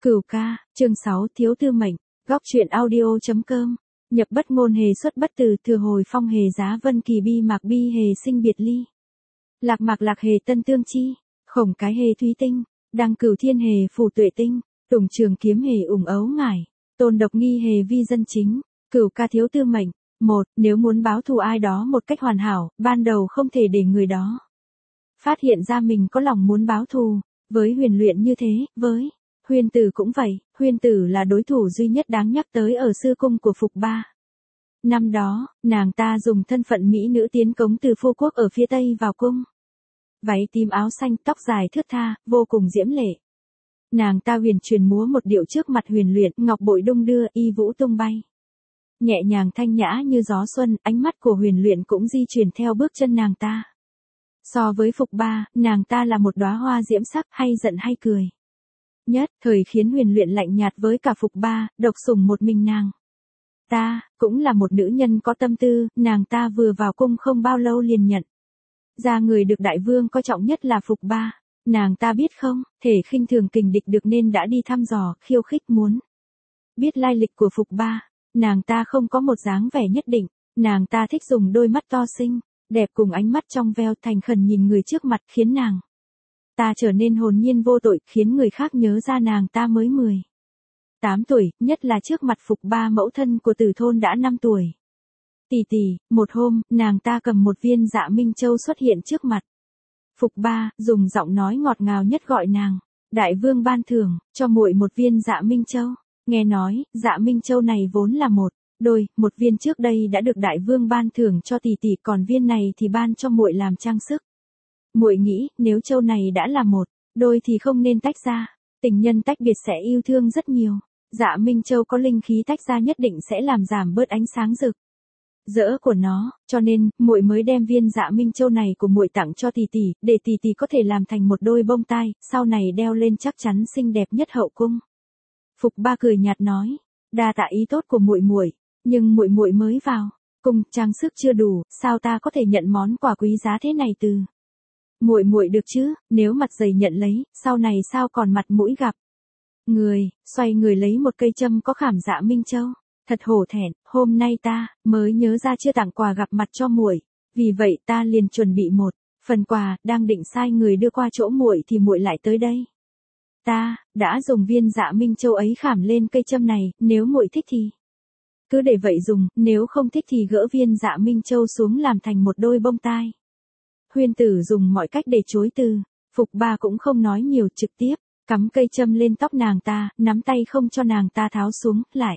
Cửu ca, chương 6 thiếu tư mệnh, góc truyện audio.com, nhập bất ngôn hề xuất bất từ, thừa hồi phong hề giá vân kỳ bi mạc bi hề sinh biệt ly. Lạc mạc lạc hề tân tương chi, khổng cái hề thúy tinh, đăng cửu thiên hề phù tuệ tinh, tùng trường kiếm hề ủng ấu ngải, tôn độc nghi hề vi dân chính, cửu ca thiếu tư mệnh. Một, nếu muốn báo thù ai đó một cách hoàn hảo, ban đầu không thể để người đó phát hiện ra mình có lòng muốn báo thù. Với Huyền Luyện như thế, với Huyền Tử cũng vậy, Huyền Tử là đối thủ duy nhất đáng nhắc tới ở sư cung của Phục Ba. Năm đó, nàng ta dùng thân phận mỹ nữ tiến cống từ phu quốc ở phía Tây vào cung. Váy tím áo xanh, tóc dài thướt tha, vô cùng diễm lệ. Nàng ta huyền truyền múa một điệu trước mặt Huyền Luyện, ngọc bội đung đưa, y vũ tung bay. Nhẹ nhàng thanh nhã như gió xuân, ánh mắt của Huyền Luyện cũng di chuyển theo bước chân nàng ta. So với Phục Ba, nàng ta là một đóa hoa diễm sắc, hay giận hay cười. Nhất thời khiến Huyền Luyện lạnh nhạt với cả Phục Ba, độc sủng một mình nàng. Ta, cũng là một nữ nhân có tâm tư, nàng ta vừa vào cung không bao lâu liền nhận ra người được đại vương coi trọng nhất là Phục Ba. Nàng ta biết không, thể khinh thường kình địch được nên đã đi thăm dò, khiêu khích muốn biết lai lịch của Phục Ba. Nàng ta không có một dáng vẻ nhất định, nàng ta thích dùng đôi mắt to xinh, đẹp cùng ánh mắt trong veo thành khẩn nhìn người trước mặt, khiến nàng ta trở nên hồn nhiên vô tội, khiến người khác nhớ ra nàng ta mới 18 tuổi, nhất là trước mặt Phục Ba mẫu thân của Tử thôn đã 5 tuổi. Tỷ tỷ, một hôm, nàng ta cầm một viên Dạ Minh Châu xuất hiện trước mặt Phục Ba, dùng giọng nói ngọt ngào nhất gọi nàng, đại vương ban thưởng cho muội một viên Dạ Minh Châu. Nghe nói, Dạ Minh Châu này vốn là một viên trước đây đã được đại vương ban thưởng cho tỷ tỷ, còn viên này thì ban cho muội làm trang sức. Muội nghĩ, nếu châu này đã là một đôi thì không nên tách ra, tình nhân tách biệt sẽ yêu thương rất nhiều. Dạ Minh Châu có linh khí tách ra nhất định sẽ làm giảm bớt ánh sáng rực rỡ của nó, cho nên muội mới đem viên Dạ Minh Châu này của muội tặng cho tỷ tỷ, để tỷ tỷ có thể làm thành một đôi bông tai, sau này đeo lên chắc chắn xinh đẹp nhất hậu cung. Phục Ba cười nhạt nói, đa tạ ý tốt của muội muội, nhưng muội muội mới vào cung, trang sức chưa đủ, sao ta có thể nhận món quà quý giá thế này từ muội muội được chứ? Nếu mặt dày nhận lấy, sau này sao còn mặt mũi gặp người? Xoay người lấy một cây châm có khảm Dạ Minh Châu. Thật hổ thẹn, hôm nay ta mới nhớ ra chưa tặng quà gặp mặt cho muội, vì vậy ta liền chuẩn bị một phần quà, đang định sai người đưa qua chỗ muội thì muội lại tới đây. Ta đã dùng viên Dạ Minh Châu ấy khảm lên cây châm này, nếu muội thích thì cứ để vậy dùng, nếu không thích thì gỡ viên Dạ Minh Châu xuống làm thành một đôi bông tai. Huyền Tử dùng mọi cách để chối từ, Phục Ba cũng không nói nhiều, trực tiếp cắm cây châm lên tóc nàng ta, nắm tay không cho nàng ta tháo xuống, lại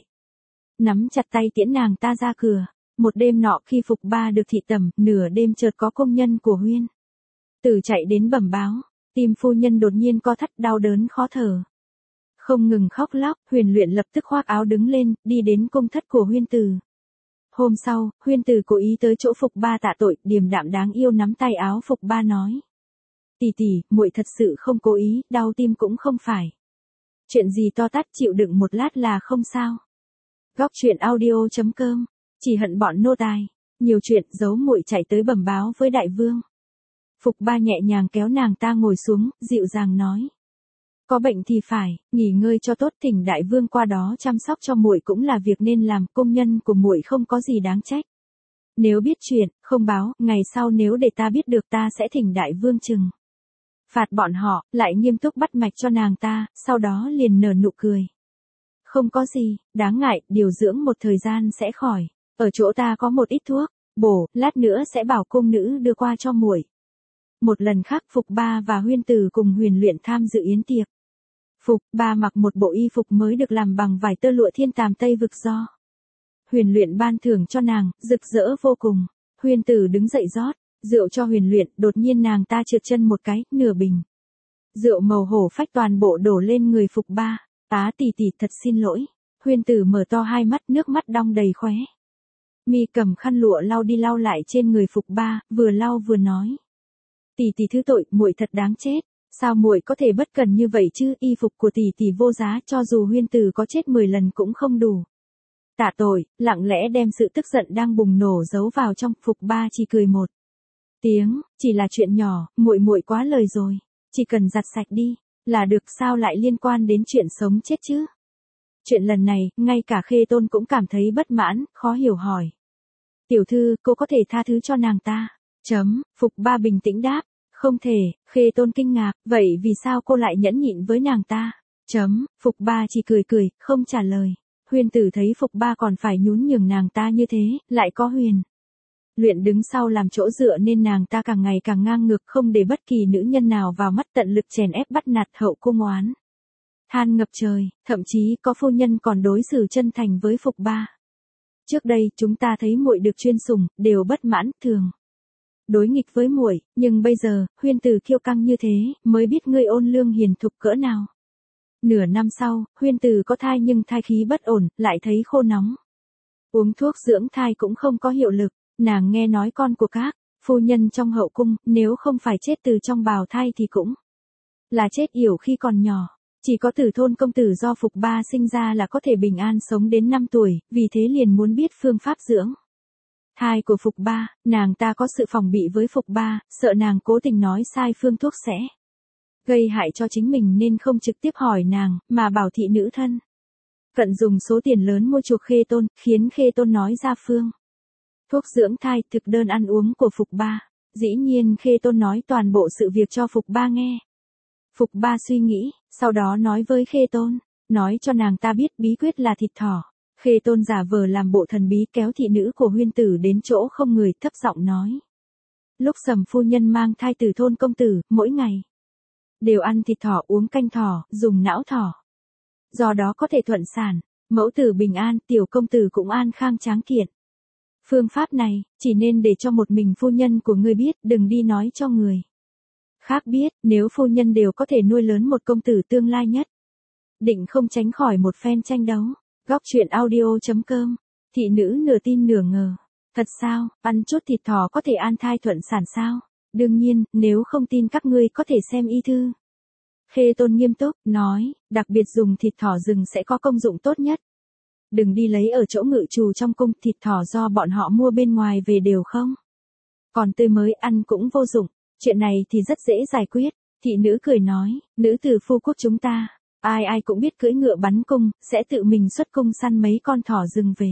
nắm chặt tay tiễn nàng ta ra cửa. Một đêm nọ khi Phục Ba được thị tẩm, nửa đêm chợt có công nhân của Huyền Tử chạy đến bẩm báo, tim phu nhân đột nhiên co thắt, đau đớn khó thở, không ngừng khóc lóc. Huyền Luyện lập tức khoác áo đứng lên, đi đến cung thất của Huyền Tử. Hôm sau, Huyền Tử cố ý tới chỗ Phục Ba tạ tội, điềm đạm đáng yêu nắm tay áo Phục Ba nói, tỷ tỷ, muội thật sự không cố ý, đau tim cũng không phải chuyện gì to tát, chịu đựng một lát là không sao. Góc truyện audio.com, chỉ hận bọn nô tài nhiều chuyện, giấu muội chạy tới bẩm báo với đại vương. Phục Ba nhẹ nhàng kéo nàng ta ngồi xuống, dịu dàng nói, có bệnh thì phải nghỉ ngơi cho tốt, thỉnh đại vương qua đó chăm sóc cho muội cũng là việc nên làm, công nhân của muội không có gì đáng trách. Nếu biết chuyện không báo, ngày sau nếu để ta biết được ta sẽ thỉnh đại vương trừng phạt bọn họ. Lại nghiêm túc bắt mạch cho nàng ta, sau đó liền nở nụ cười. Không có gì đáng ngại, điều dưỡng một thời gian sẽ khỏi. Ở chỗ ta có một ít thuốc bổ, lát nữa sẽ bảo cung nữ đưa qua cho muội. Một lần khác Phục Ba và Huyền Tử cùng Huyền Luyện tham dự yến tiệc. Phục Ba mặc một bộ y phục mới được làm bằng vải tơ lụa thiên tàm Tây vực do Huyền Luyện ban thưởng cho nàng, rực rỡ vô cùng. Huyền Tử đứng dậy rót rượu cho Huyền Luyện, đột nhiên nàng ta trượt chân một cái, nửa bình rượu màu hổ phách toàn bộ đổ lên người Phục Ba. Á tỷ tỷ, thật xin lỗi. Huyền Tử mở to hai mắt, nước mắt đong đầy khóe mi, cầm khăn lụa lau đi lau lại trên người Phục Ba, vừa lau vừa nói, tỷ tỷ thứ tội, muội thật đáng chết. Sao muội có thể bất cần như vậy chứ? Y phục của tỷ tỷ vô giá, cho dù Huyền Tử có chết 10 lần cũng không đủ tạ tội. Lặng lẽ đem sự tức giận đang bùng nổ giấu vào trong. Phục Ba chỉ cười một tiếng, chỉ là chuyện nhỏ, muội quá lời rồi, chỉ cần giặt sạch đi Là được sao lại liên quan đến chuyện sống chết chứ? Chuyện lần này, ngay cả Khê Tôn cũng cảm thấy bất mãn, khó hiểu hỏi. Tiểu thư, cô có thể tha thứ cho nàng ta? Phục Ba bình tĩnh đáp. Không thể, Khê Tôn kinh ngạc, vậy vì sao cô lại nhẫn nhịn với nàng ta? Phục Ba chỉ cười cười, không trả lời. Huyền tử thấy Phục Ba còn phải nhún nhường nàng ta như thế, lại có Huyền Luyện đứng sau làm chỗ dựa nên nàng ta càng ngày càng ngang ngược, không để bất kỳ nữ nhân nào vào mắt, tận lực chèn ép bắt nạt hậu cung oán than ngập trời, thậm chí có phu nhân còn đối xử chân thành với Phục Ba. Trước đây chúng ta thấy muội được chuyên sủng, đều bất mãn, thường đối nghịch với muội, nhưng bây giờ, Huyền tử kiêu căng như thế, mới biết ngươi ôn lương hiền thục cỡ nào. Nửa năm sau, Huyền tử có thai nhưng thai khí bất ổn, lại thấy khô nóng. Uống thuốc dưỡng thai cũng không có hiệu lực, nàng nghe nói con của các phu nhân trong hậu cung, nếu không phải chết từ trong bào thai thì cũng là chết yểu khi còn nhỏ. Chỉ có Tử Thôn công tử do Phục Ba sinh ra là có thể bình an sống đến 5 tuổi, vì thế liền muốn biết phương pháp dưỡng thai của Phục Ba. Nàng ta có sự phòng bị với Phục Ba, sợ nàng cố tình nói sai phương thuốc sẽ gây hại cho chính mình nên không trực tiếp hỏi nàng, mà bảo thị nữ thân cận dùng số tiền lớn mua chuộc Khê Tôn, khiến Khê Tôn nói ra phương thuốc dưỡng thai, thực đơn ăn uống của Phục Ba. Dĩ nhiên Khê Tôn nói toàn bộ sự việc cho Phục Ba nghe. Phục Ba suy nghĩ, sau đó nói với Khê Tôn, nói cho nàng ta biết bí quyết là thịt thỏ. Khê Tôn giả vờ làm bộ thần bí kéo thị nữ của Huyền tử đến chỗ không người, thấp giọng nói. Lúc Sầm phu nhân mang thai Tử Thôn công tử, mỗi ngày đều ăn thịt thỏ, uống canh thỏ, dùng não thỏ. Do đó có thể thuận sản, mẫu tử bình an, tiểu công tử cũng an khang tráng kiện. Phương pháp này, chỉ nên để cho một mình phu nhân của ngươi biết, đừng đi nói cho người khác biết, nếu phu nhân đều có thể nuôi lớn một công tử tương lai nhất. Định không tránh khỏi một phen tranh đấu. Góc truyện audio.com. Thị nữ nửa tin nửa ngờ. Thật sao, ăn chút thịt thỏ có thể an thai thuận sản sao? Đương nhiên, nếu không tin các ngươi có thể xem y thư. Khê Tôn nghiêm túc, nói, đặc biệt dùng thịt thỏ rừng sẽ có công dụng tốt nhất. Đừng đi lấy ở chỗ ngự trù trong cung, thịt thỏ do bọn họ mua bên ngoài về đều không còn tươi mới, ăn cũng vô dụng. Chuyện này thì rất dễ giải quyết. Thị nữ cười nói, nữ tử phu quốc chúng ta, ai ai cũng biết cưỡi ngựa bắn cung, sẽ tự mình xuất cung săn mấy con thỏ rừng về.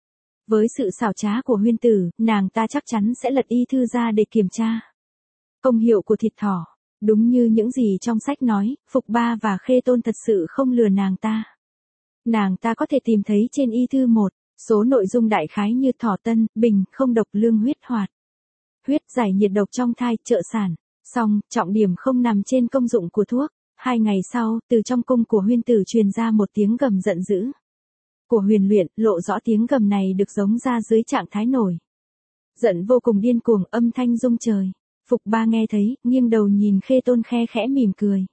Với sự xảo trá của Huyền tử, nàng ta chắc chắn sẽ lật y thư ra để kiểm tra công hiệu của thịt thỏ. Đúng như những gì trong sách nói, Phục Ba và Khê Tôn thật sự không lừa nàng ta. Nàng ta có thể tìm thấy trên y thư một số nội dung đại khái như thỏ tân, bình, không độc, lương huyết hoạt huyết, giải nhiệt độc trong thai, trợ sản. Song, trọng điểm không nằm trên công dụng của thuốc. 2 ngày sau, từ trong cung của Huyền tử truyền ra một tiếng gầm giận dữ của Huyền Luyện, lộ rõ tiếng gầm này được giống ra dưới trạng thái nổi giận vô cùng điên cuồng, âm thanh rung trời. Phục Ba nghe thấy, nghiêng đầu nhìn Khê Tôn khe khẽ mỉm cười.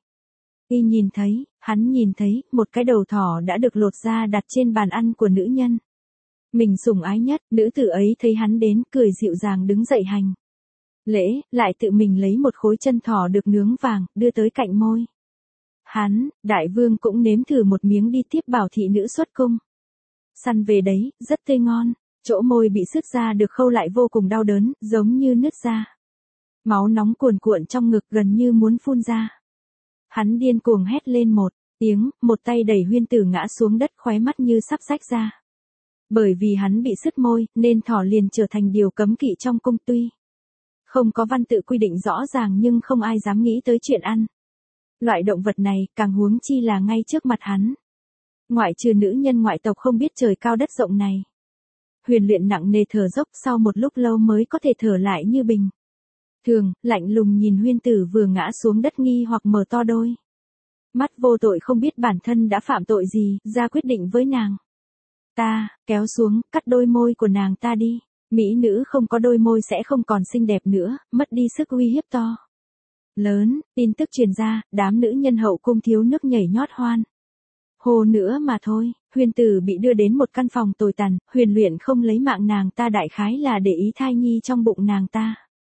Y hắn nhìn thấy, một cái đầu thỏ đã được lột ra đặt trên bàn ăn của nữ nhân mình sủng ái nhất. Nữ tử ấy thấy hắn đến, cười dịu dàng đứng dậy hành lễ, lại tự mình lấy một khối chân thỏ được nướng vàng, đưa tới cạnh môi hắn. Đại vương cũng nếm thử một miếng đi, tiếp bảo thị nữ xuất cung săn về đấy, rất tươi ngon. Chỗ môi bị sứt ra được khâu lại vô cùng đau đớn, giống như nứt ra. Máu nóng cuồn cuộn trong ngực, gần như muốn phun ra. Hắn điên cuồng hét lên một tiếng, một tay đẩy Huyền tử ngã xuống đất, khóe mắt như sắp rách ra. Bởi vì hắn bị sứt môi, nên thỏ liền trở thành điều cấm kỵ trong cung. Tuy không có văn tự quy định rõ ràng nhưng không ai dám nghĩ tới chuyện ăn loại động vật này, càng huống chi là ngay trước mặt hắn. Ngoại trừ nữ nhân ngoại tộc không biết trời cao đất rộng này. Huyền Luyện nặng nề thở dốc, sau một lúc lâu mới có thể thở lại như bình thường, lạnh lùng nhìn Huyền tử vừa ngã xuống đất, nghi hoặc mở to đôi mắt vô tội, không biết bản thân đã phạm tội gì, ra quyết định với nàng ta, kéo xuống, cắt đôi môi của nàng ta đi. Mỹ nữ không có đôi môi sẽ không còn xinh đẹp nữa, mất đi sức uy hiếp to lớn. Tin tức truyền ra, đám nữ nhân hậu cung thiếu nước nhảy nhót hoan hô nữa mà thôi. Huyền tử bị đưa đến một căn phòng tồi tàn, Huyền Luyện không lấy mạng nàng ta, đại khái là để ý thai nhi trong bụng nàng ta.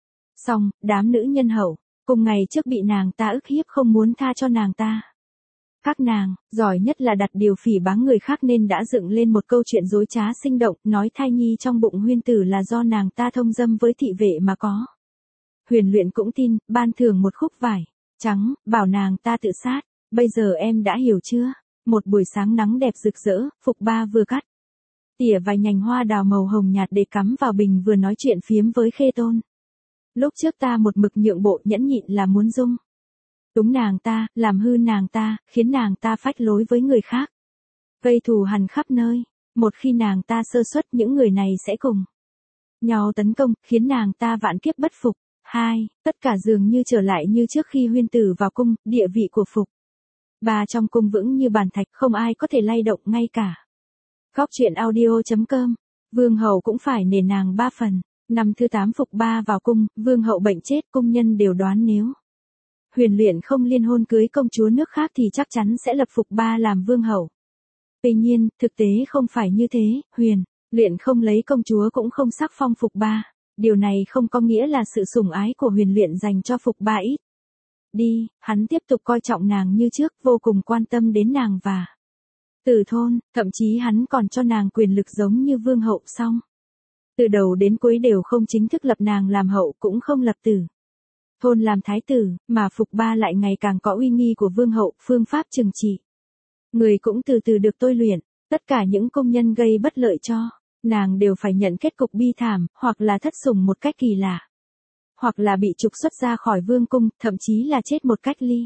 Xong, đám nữ nhân hậu cùng ngày trước bị nàng ta ức hiếp, không muốn tha cho nàng ta. Các nàng, giỏi nhất là đặt điều phỉ báng người khác, nên đã dựng lên một câu chuyện dối trá sinh động, nói thai nhi trong bụng Huyền tử là do nàng ta thông dâm với thị vệ mà có. Huyền Luyện cũng tin, ban thưởng một khúc vải trắng, bảo nàng ta tự sát. Bây giờ em đã hiểu chưa? Một buổi sáng nắng đẹp rực rỡ, Phục Ba vừa cắt tỉa vài nhành hoa đào màu hồng nhạt để cắm vào bình vừa nói chuyện phiếm với Khê Tôn. Lúc trước ta một mực nhượng bộ nhẫn nhịn là muốn dung túng nàng ta, làm hư nàng ta, khiến nàng ta phách lối với người khác. Gây thù hằn khắp nơi, một khi nàng ta sơ suất những người này sẽ cùng nhau tấn công, khiến nàng ta vạn kiếp bất phục. 2. Tất cả dường như trở lại như trước khi Huyên Tử vào cung, địa vị của Phục Ba trong cung vững như bàn thạch, không ai có thể lay động ngay cả. Góc truyện audio.com. Vương hậu cũng phải nể nàng 3 phần. Năm thứ 8 Phục Ba vào cung, vương hậu bệnh chết, cung nhân đều đoán nếu Huyền Luyện không liên hôn cưới công chúa nước khác thì chắc chắn sẽ lập Phục Ba làm vương hậu. Tuy nhiên, thực tế không phải như thế, Huyền Luyện không lấy công chúa cũng không sắc phong Phục Ba. Điều này không có nghĩa là sự sủng ái của Huyền Luyện dành cho Phục Ba ít đi, hắn tiếp tục coi trọng nàng như trước, vô cùng quan tâm đến nàng và Tử Thôn, thậm chí hắn còn cho nàng quyền lực giống như vương hậu xong. Từ đầu đến cuối đều không chính thức lập nàng làm hậu, cũng không lập Tử Thôn làm thái tử, mà Phục Ba lại ngày càng có uy nghi của vương hậu, phương pháp trừng trị người cũng từ từ được tôi luyện, tất cả những công nhân gây bất lợi cho nàng đều phải nhận kết cục bi thảm, hoặc là thất sủng một cách kỳ lạ, hoặc là bị trục xuất ra khỏi vương cung, thậm chí là chết một cách ly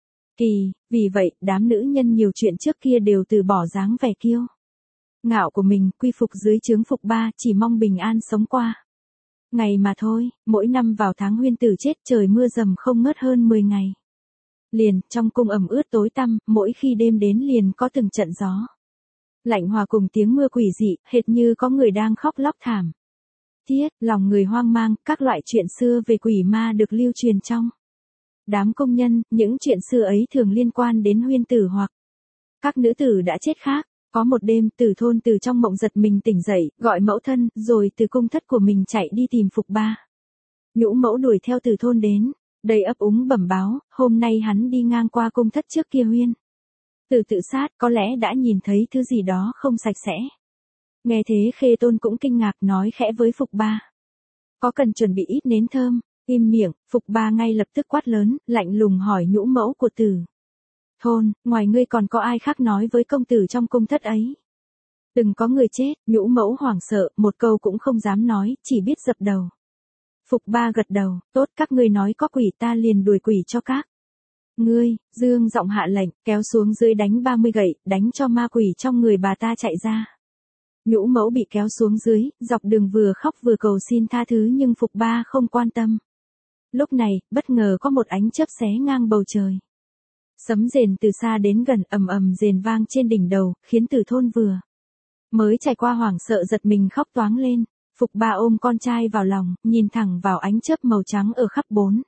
kỳ. Vì vậy, đám nữ nhân nhiều chuyện trước kia đều từ bỏ dáng vẻ kiêu ngạo của mình, quy phục dưới trướng Phục Ba, chỉ mong bình an sống qua ngày mà thôi. Mỗi năm vào tháng Huyên Tử chết, trời mưa dầm không ngớt hơn 10 ngày liền, trong cung ẩm ướt tối tăm, mỗi khi đêm đến liền có từng trận gió lạnh hòa cùng tiếng mưa quỷ dị, hệt như có người đang khóc lóc thảm thiết, lòng người hoang mang. Các loại chuyện xưa về quỷ ma được lưu truyền trong đám công nhân, những chuyện xưa ấy thường liên quan đến Huyên Tử hoặc các nữ tử đã chết khác. Có một đêm, Tử Thôn từ trong mộng giật mình tỉnh dậy, gọi mẫu thân, rồi từ cung thất của mình chạy đi tìm Phục Ba. Nhũ mẫu đuổi theo Tử Thôn đến, đầy ấp úng bẩm báo, hôm nay hắn đi ngang qua cung thất trước kia Huyên Tử tự sát, có lẽ đã nhìn thấy thứ gì đó không sạch sẽ. Nghe thế Khê Tôn cũng kinh ngạc, nói khẽ với Phục Ba, có cần chuẩn bị ít nến thơm? Im miệng. Phục Ba ngay lập tức quát lớn, lạnh lùng hỏi nhũ mẫu của Tử Thôn, ngoài ngươi còn có ai khác nói với công tử trong cung thất ấy? Từng có người chết. Nhũ mẫu hoảng sợ, một câu cũng không dám nói, chỉ biết dập đầu. Phục Ba gật đầu, tốt, các ngươi nói có quỷ ta liền đuổi quỷ cho các ngươi. Dương giọng hạ lệnh, kéo xuống dưới đánh 30 gậy, đánh cho ma quỷ trong người bà ta chạy ra. Nhũ mẫu bị kéo xuống dưới, dọc đường vừa khóc vừa cầu xin tha thứ nhưng Phục Ba không quan tâm. Lúc này, bất ngờ có một ánh chớp xé ngang bầu trời. Sấm rền từ xa đến gần, ầm ầm rền vang trên đỉnh đầu, khiến Tử Thôn vừa mới trải qua hoảng sợ giật mình khóc toáng lên. Phục Ba ôm con trai vào lòng, nhìn thẳng vào ánh chớp màu trắng ở khắp bốn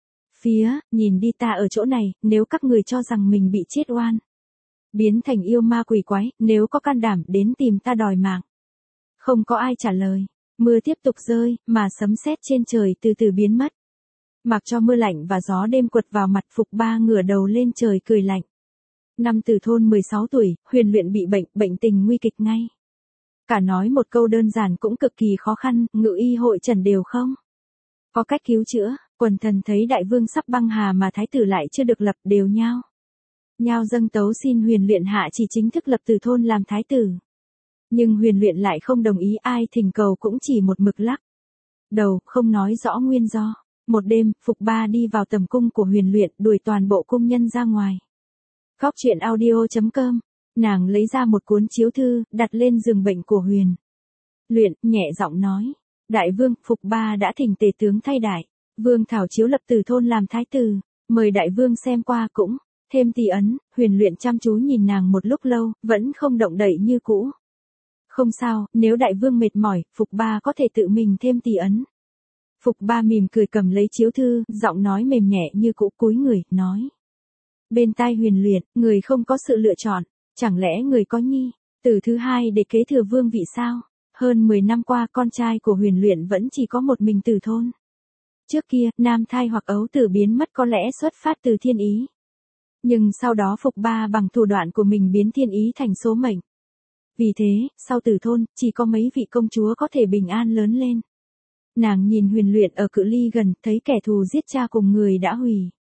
phía, nhìn đi, ta ở chỗ này, nếu các người cho rằng mình bị chết oan, biến thành yêu ma quỷ quái, nếu có can đảm đến tìm ta đòi mạng. Không có ai trả lời, mưa tiếp tục rơi, mà sấm sét trên trời từ từ biến mất. Mặc cho mưa lạnh và gió đêm quật vào mặt, Phục Ba ngửa đầu lên trời cười lạnh. Năm Tử Thôn 16 tuổi, Huyền Luyện bị bệnh tình nguy kịch ngay. Cả nói một câu đơn giản cũng cực kỳ khó khăn, ngự y hội trần đều không có cách cứu chữa. Quần thần thấy đại vương sắp băng hà mà thái tử lại chưa được lập, đều nhao dâng tấu xin Huyền Luyện hạ chỉ chính thức lập Tử Thôn làm thái tử. Nhưng Huyền Luyện lại không đồng ý, ai thỉnh cầu cũng chỉ một mực lắc đầu, không nói rõ nguyên do. Một đêm, Phục Ba đi vào tầm cung của Huyền Luyện, đuổi toàn bộ cung nhân ra ngoài. Góc truyện audio.com. Nàng lấy ra một cuốn chiếu thư, đặt lên giường bệnh của Huyền Luyện, nhẹ giọng nói, đại vương, Phục Ba đã thỉnh tề tướng thay đại vương thảo chiếu lập Tử Thôn làm thái tử, mời đại vương xem qua, cũng thêm tỳ ấn. Huyền Luyện chăm chú nhìn nàng một lúc lâu, vẫn không động đậy như cũ. Không sao, nếu đại vương mệt mỏi, Phục Ba có thể tự mình thêm tỳ ấn. Phục Ba mỉm cười cầm lấy chiếu thư, giọng nói mềm nhẹ như cũ, cúi người, nói bên tai Huyền Luyện, người không có sự lựa chọn, chẳng lẽ người có nhi tử thứ hai để kế thừa vương vị sao? Hơn 10 năm qua, con trai của Huyền Luyện vẫn chỉ có một mình Tử Thôn. Trước kia, nam thai hoặc ấu tử biến mất có lẽ xuất phát từ thiên ý. Nhưng sau đó Phục Ba bằng thủ đoạn của mình biến thiên ý thành số mệnh. Vì thế, sau Tử Thôn, chỉ có mấy vị công chúa có thể bình an lớn lên. Nàng nhìn Huyền Luyện ở cự ly gần, thấy kẻ thù giết cha cùng người đã hủy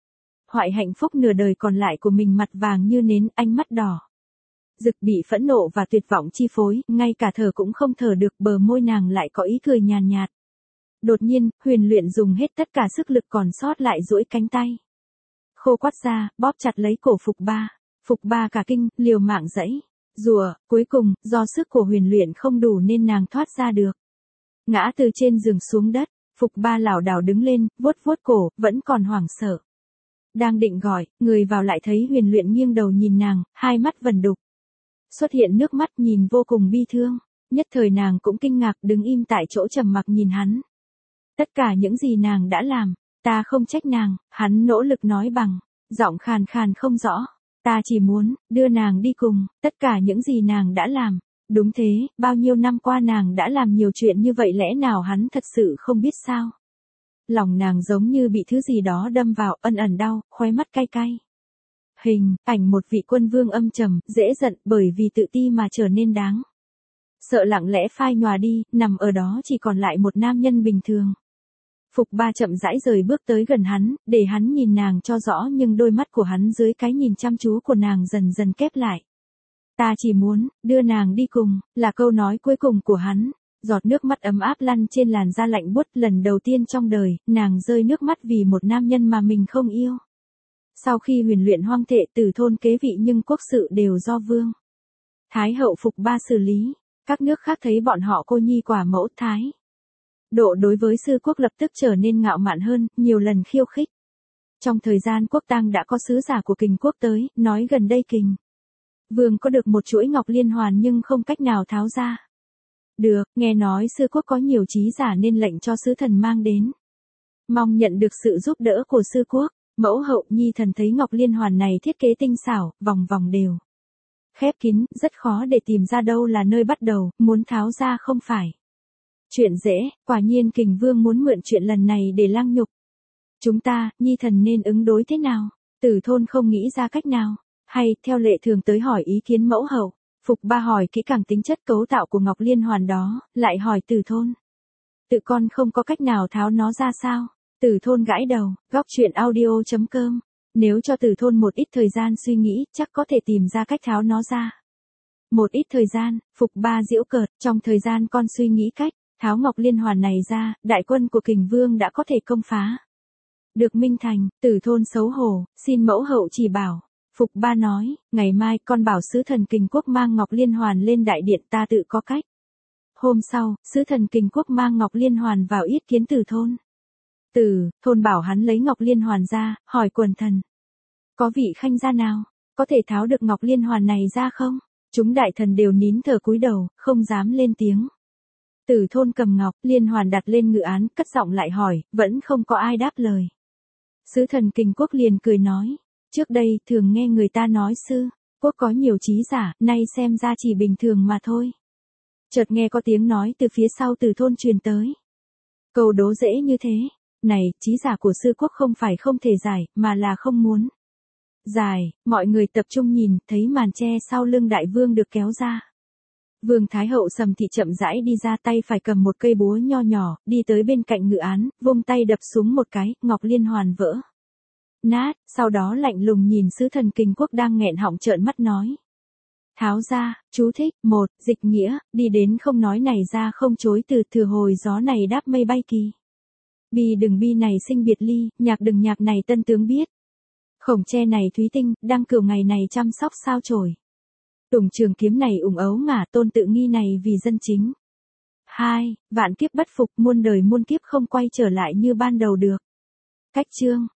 hoại hạnh phúc nửa đời còn lại của mình, mặt vàng như nến, ánh mắt đỏ rực bị phẫn nộ và tuyệt vọng chi phối, ngay cả thở cũng không thở được, bờ môi nàng lại có ý cười nhàn nhạt. Đột nhiên, Huyền Luyện dùng hết tất cả sức lực còn sót lại duỗi cánh tay khô quắt ra, bóp chặt lấy cổ Phục Ba. Phục Ba cả kinh, liều mạng giãy giụa, cuối cùng, do sức của Huyền Luyện không đủ nên nàng thoát ra được. Ngã từ trên giường xuống đất, Phục Ba lảo đảo đứng lên, vuốt vuốt cổ, vẫn còn hoảng sợ. Đang định gọi, người vào lại thấy Huyền Luyện nghiêng đầu nhìn nàng, hai mắt vẩn đục. Xuất hiện nước mắt, nhìn vô cùng bi thương. Nhất thời nàng cũng kinh ngạc, đứng im tại chỗ trầm mặc nhìn hắn. Tất cả những gì nàng đã làm, ta không trách nàng, hắn nỗ lực nói bằng giọng khàn khàn không rõ. Ta chỉ muốn đưa nàng đi cùng, tất cả những gì nàng đã làm. Đúng thế, bao nhiêu năm qua nàng đã làm nhiều chuyện như vậy, lẽ nào hắn thật sự không biết sao? Lòng nàng giống như bị thứ gì đó đâm vào, ẩn ẩn đau, khóe mắt cay cay. Hình ảnh một vị quân vương âm trầm, dễ giận bởi vì tự ti mà trở nên đáng sợ lặng lẽ phai nhòa đi, nằm ở đó chỉ còn lại một nam nhân bình thường. Phục Ba chậm rãi rời bước tới gần hắn, để hắn nhìn nàng cho rõ, nhưng đôi mắt của hắn dưới cái nhìn chăm chú của nàng dần dần khép lại. Ta chỉ muốn đưa nàng đi cùng, là câu nói cuối cùng của hắn. Giọt nước mắt ấm áp lăn trên làn da lạnh buốt, lần đầu tiên trong đời, nàng rơi nước mắt vì một nam nhân mà mình không yêu. Sau khi Huyền Luyện hoang thệ, Tử Thôn kế vị, nhưng quốc sự đều do Vương Thái hậu Phục Ba xử lý. Các nước khác thấy bọn họ cô nhi quả mẫu, thái độ đối với sư quốc lập tức trở nên ngạo mạn hơn, nhiều lần khiêu khích. Trong thời gian quốc tang đã có sứ giả của Kình quốc tới, nói gần đây Kình Vương có được một chuỗi ngọc liên hoàn nhưng không cách nào tháo ra được, nghe nói sư quốc có nhiều trí giả nên lệnh cho sứ thần mang đến, mong nhận được sự giúp đỡ của sư quốc. Mẫu hậu Nhi thần thấy ngọc liên hoàn này thiết kế tinh xảo, vòng vòng đều khép kín, rất khó để tìm ra đâu là nơi bắt đầu, muốn tháo ra không phải chuyện dễ. Quả nhiên Kình Vương muốn mượn chuyện lần này để lang nhục chúng ta, Nhi thần nên ứng đối thế nào? Tử Thôn không nghĩ ra cách nào, hay theo lệ thường tới hỏi ý kiến mẫu hậu. Phục Ba hỏi kỹ càng tính chất cấu tạo của ngọc liên hoàn đó, lại hỏi Tử Thôn. Tự con không có cách nào tháo nó ra sao? Tử Thôn gãi đầu. Góc truyện audio.com. Nếu cho Tử Thôn một ít thời gian suy nghĩ, chắc có thể tìm ra cách tháo nó ra. Một ít thời gian, Phục Ba giễu cợt, trong thời gian con suy nghĩ cách tháo ngọc liên hoàn này ra, đại quân của Kình Vương đã có thể công phá được Minh Thành. Tử Thôn xấu hổ, xin mẫu hậu chỉ bảo. Phục Ba nói, ngày mai con bảo sứ thần Kình quốc mang ngọc liên hoàn lên đại điện, ta tự có cách. Hôm sau, sứ thần Kình quốc mang ngọc liên hoàn vào yết kiến Tử Thôn. Tử Thôn bảo hắn lấy ngọc liên hoàn ra, hỏi quần thần. Có vị khanh gia nào có thể tháo được ngọc liên hoàn này ra không? Chúng đại thần đều nín thở cúi đầu, không dám lên tiếng. Tử Thôn cầm ngọc liên hoàn đặt lên ngự án, cất giọng lại hỏi, vẫn không có ai đáp lời. Sứ thần Kình quốc liền cười nói, trước đây thường nghe người ta nói sư quốc có nhiều trí giả, nay xem ra chỉ bình thường mà thôi. Chợt nghe có tiếng nói từ phía sau Tử Thôn truyền tới. Câu đố dễ như thế này, trí giả của sư quốc không phải không thể giải, mà là không muốn giải. Mọi người tập trung nhìn, thấy màn che sau lưng đại vương được kéo ra. Vương Thái hậu Sầm Thị chậm rãi đi ra, tay phải cầm một cây búa nho nhỏ, đi tới bên cạnh ngự án, vung tay đập xuống một cái, ngọc liên hoàn vỡ nát, sau đó lạnh lùng nhìn sứ thần Kình quốc đang nghẹn họng trợn mắt nói. Tháo ra. Chú thích. 1. Dịch nghĩa, đi đến không nói này ra không chối từ, thừa hồi gió này đáp mây bay kỳ. Bi đừng bi này sinh biệt ly, nhạc đừng nhạc này tân tướng biết. Khổng tre này thúy tinh, đang cửu ngày này chăm sóc sao chổi. Tùng trường kiếm này ủng ấu ngả, tôn tự nghi này vì dân chính. 2. Vạn kiếp bất phục, muôn đời muôn kiếp không quay trở lại như ban đầu được. Cách chương.